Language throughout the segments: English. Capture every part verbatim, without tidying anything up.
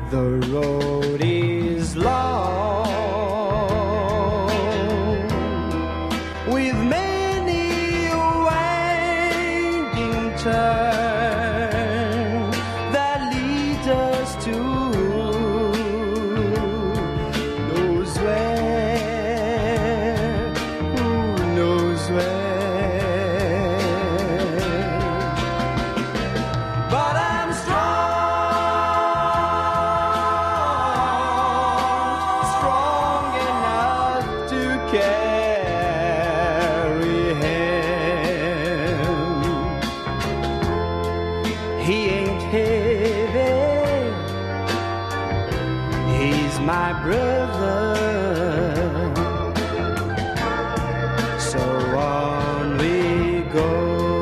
The road is long with many a winding turn that leads us to knows where, who knows where. But I'm strong, strong enough to carry him. He ain't heavy, he's my brother. So on we go.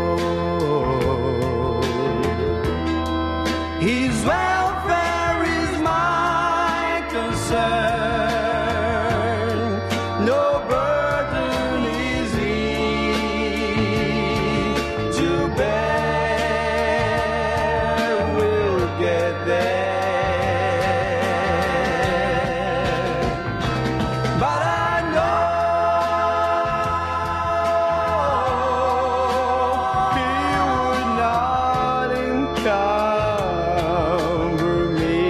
His welfare is my concern. No burden is he to bear. We'll get there. But I know he would not encumber me.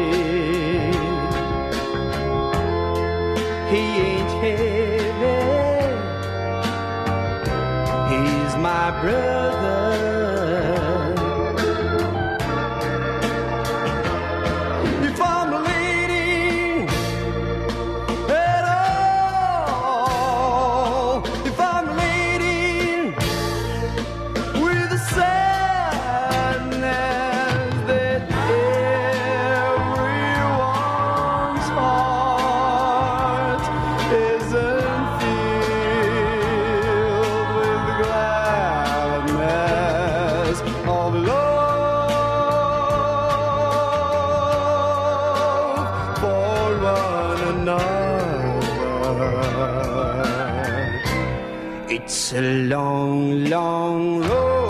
He ain't heavy, he's my brother. If I'm leading at all, if I'm leading with a sadness that everyone's heart isn't filled with gladness of love for one another. It's a long, long road